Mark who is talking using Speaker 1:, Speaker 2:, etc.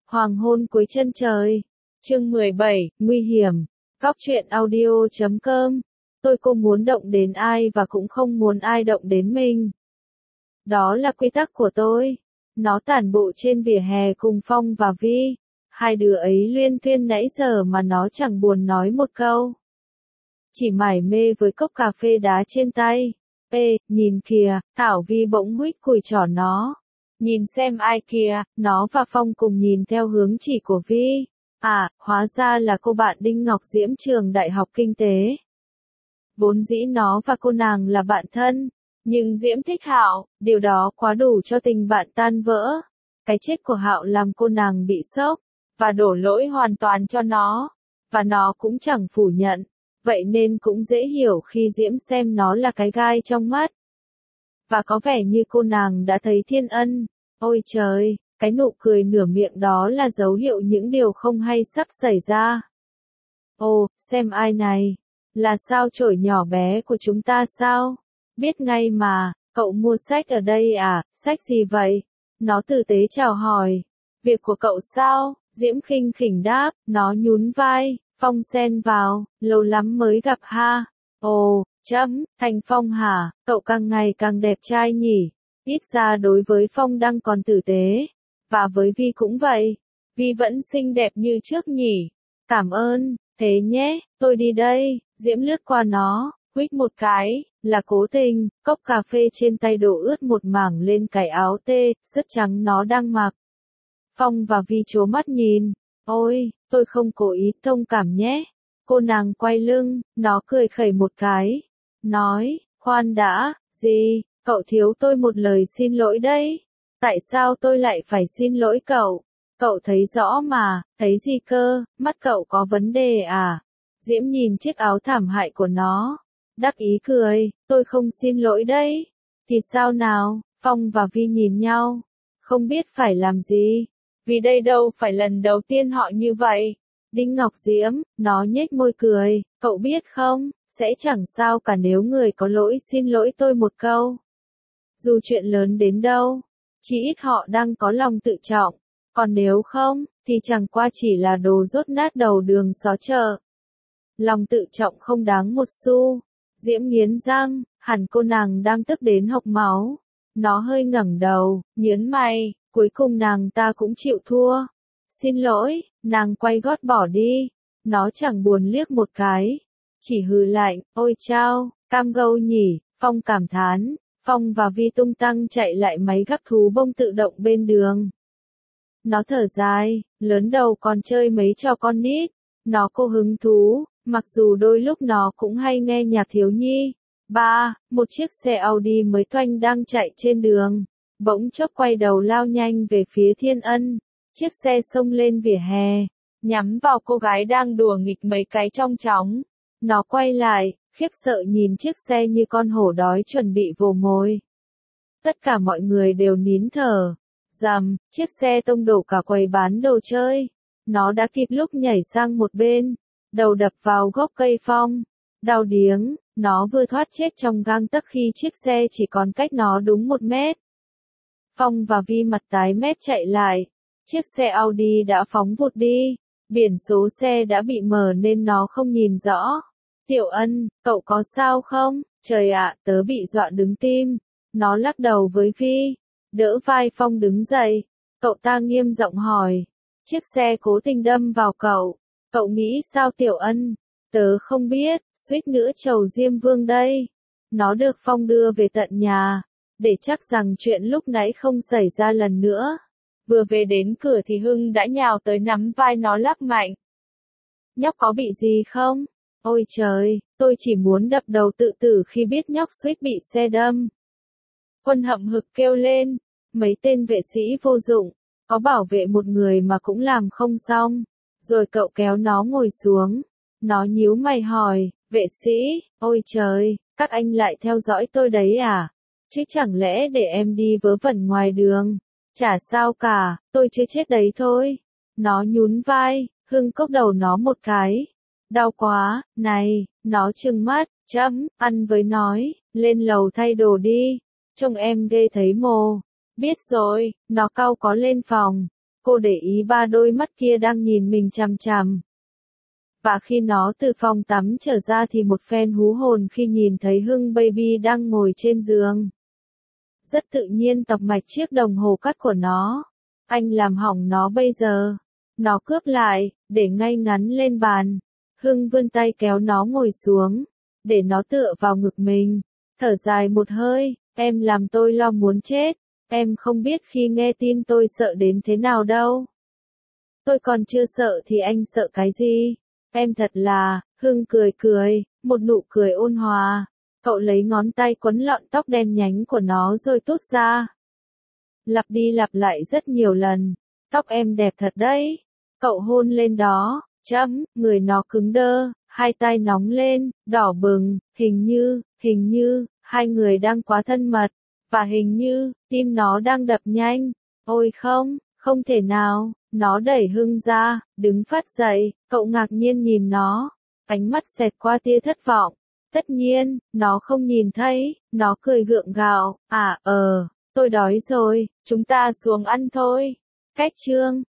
Speaker 1: Hoàng hôn cuối chân trời. Chương 17, nguy hiểm. Góc truyện audio.com. Cô muốn động đến ai và cũng không muốn ai động đến mình. Đó là quy tắc của tôi. Nó tản bộ trên vỉa hè cùng Phong và Vi. Hai đứa ấy luyên thuyên nãy giờ mà nó chẳng buồn nói một câu. Chỉ mải mê với cốc cà phê đá trên tay. Ê, nhìn kìa, Thảo Vi bỗng huých cùi trỏ nó. Nhìn xem ai kìa, nó và Phong cùng nhìn theo hướng chỉ của Vi. À, hóa ra là cô bạn Đinh Ngọc Diễm trường Đại học Kinh tế. Vốn dĩ nó và cô nàng là bạn thân, nhưng Diễm thích Hạo, điều đó quá đủ cho tình bạn tan vỡ. Cái chết của Hạo làm cô nàng bị sốc, và đổ lỗi hoàn toàn cho nó. Và nó cũng chẳng phủ nhận, vậy nên cũng dễ hiểu khi Diễm xem nó là cái gai trong mắt. Và có vẻ như cô nàng đã thấy thiên ân. Ôi trời, cái nụ cười nửa miệng đó là dấu hiệu những điều không hay sắp xảy ra. Ồ, xem ai này. Là sao chổi nhỏ bé của chúng ta sao? Biết ngay mà, cậu mua sách ở đây à, sách gì vậy? Nó tử tế chào hỏi. Việc của cậu sao? Diễm khinh khỉnh đáp, nó nhún vai. Phong xen vào, lâu lắm mới gặp ha. Ồ, Thành Phong hả, cậu càng ngày càng đẹp trai nhỉ. Ít ra đối với Phong đang còn tử tế. Và với Vi cũng vậy. Vi vẫn xinh đẹp như trước nhỉ. Cảm ơn, thế nhé, tôi đi đây. Diễm lướt qua nó, huých một cái, là cố tình, cốc cà phê trên tay đổ ướt một mảng lên cái áo tê, rất trắng nó đang mặc. Phong và Vi trố mắt nhìn. Ôi, tôi không cố ý, thông cảm nhé. Cô nàng quay lưng, nó cười khẩy một cái. Nói, khoan đã, gì, cậu thiếu tôi một lời xin lỗi đấy. Tại sao tôi lại phải xin lỗi cậu? Cậu thấy rõ mà, thấy gì cơ, mắt cậu có vấn đề à? Diễm nhìn chiếc áo thảm hại của nó. Đắc ý cười, tôi không xin lỗi đấy. Thì sao nào? Phong và Vi nhìn nhau. Không biết phải làm gì. Vì đây đâu phải lần đầu tiên họ như vậy. Đinh Ngọc Diễm, nó nhếch môi cười, cậu biết không, sẽ chẳng sao cả nếu người có lỗi xin lỗi tôi một câu. Dù chuyện lớn đến đâu, chỉ ít họ đang có lòng tự trọng, còn nếu không, thì chẳng qua chỉ là đồ dốt nát đầu đường xó chợ. Lòng tự trọng không đáng một xu. Diễm nghiến răng, hẳn cô nàng đang tức đến hộc máu. Nó hơi ngẩng đầu, nhớn mày, cuối cùng nàng ta cũng chịu thua. Xin lỗi, nàng quay gót bỏ đi. Nó chẳng buồn liếc một cái, chỉ hừ lạnh, ôi chao, cam gâu nhỉ, Phong cảm thán. Phong và Vi tung tăng chạy lại máy gắp thú bông tự động bên đường. Nó thở dài, lớn đầu còn chơi mấy trò con nít. Nó có hứng thú, mặc dù đôi lúc nó cũng hay nghe nhạc thiếu nhi. Một chiếc xe Audi mới toanh đang chạy trên đường. Bỗng chốc quay đầu lao nhanh về phía Thiên Ân. Chiếc xe xông lên vỉa hè, nhắm vào cô gái đang đùa nghịch mấy cái trong chóng. Nó quay lại, khiếp sợ nhìn chiếc xe như con hổ đói chuẩn bị vồ mồi. Tất cả mọi người đều nín thở. Rầm, chiếc xe tông đổ cả quầy bán đồ chơi. Nó đã kịp lúc nhảy sang một bên, đầu đập vào gốc cây Phong. Đau điếng, nó vừa thoát chết trong gang tấc khi chiếc xe chỉ còn cách nó đúng 1 mét. Phong và Vi mặt tái mét chạy lại. Chiếc xe Audi đã phóng vụt đi. Biển số xe đã bị mờ nên nó không nhìn rõ. Tiểu Ân, cậu có sao không? Trời ạ, tớ bị dọa đứng tim. Nó lắc đầu với Vi. Đỡ vai Phong đứng dậy. Cậu ta nghiêm giọng hỏi. Chiếc xe cố tình đâm vào cậu. Cậu nghĩ sao Tiểu Ân? Tớ không biết, suýt nữa trầu Diêm Vương đây. Nó được Phong đưa về tận nhà, để chắc rằng chuyện lúc nãy không xảy ra lần nữa. Vừa về đến cửa thì Hưng đã nhào tới nắm vai nó lắc mạnh. Nhóc có bị gì không? Ôi trời, tôi chỉ muốn đập đầu tự tử khi biết nhóc suýt bị xe đâm. Quân hậm hực kêu lên, mấy tên vệ sĩ vô dụng, có bảo vệ một người mà cũng làm không xong. Rồi cậu kéo nó ngồi xuống. Nó nhíu mày hỏi, vệ sĩ, ôi trời, các anh lại theo dõi tôi đấy à? Chứ chẳng lẽ để em đi vớ vẩn ngoài đường? Chả sao cả, tôi chưa chết đấy thôi. Nó nhún vai, Hưng cốc đầu nó một cái. Đau quá, này, nó trừng mắt, ăn với nói, lên lầu thay đồ đi. Trông em ghê thấy mồ. Biết rồi, nó cau có lên phòng. Cô để ý ba đôi mắt kia đang nhìn mình chằm chằm. Và khi nó từ phòng tắm trở ra thì một phen hú hồn khi nhìn thấy Hưng Baby đang ngồi trên giường. Rất tự nhiên tọc mạch chiếc đồng hồ cắt của nó. Anh làm hỏng nó bây giờ. Nó cướp lại, để ngay ngắn lên bàn. Hưng vươn tay kéo nó ngồi xuống, để nó tựa vào ngực mình. Thở dài một hơi, em làm tôi lo muốn chết. Em không biết khi nghe tin tôi sợ đến thế nào đâu. Tôi còn chưa sợ thì anh sợ cái gì? Em thật là, Hưng cười cười, một nụ cười ôn hòa. Cậu lấy ngón tay quấn lọn tóc đen nhánh của nó rồi tuốt ra. Lặp đi lặp lại rất nhiều lần. Tóc em đẹp thật đấy. Cậu hôn lên đó, người nó cứng đơ, hai tay nóng lên, đỏ bừng, hình như, hai người đang quá thân mật. Và hình như, tim nó đang đập nhanh. Ôi không, không thể nào. Nó đẩy Hưng ra, đứng phát dậy, cậu ngạc nhiên nhìn nó. Ánh mắt xẹt qua tia thất vọng. Tất nhiên, nó không nhìn thấy, nó cười gượng gạo. Tôi đói rồi, chúng ta xuống ăn thôi. Cách chương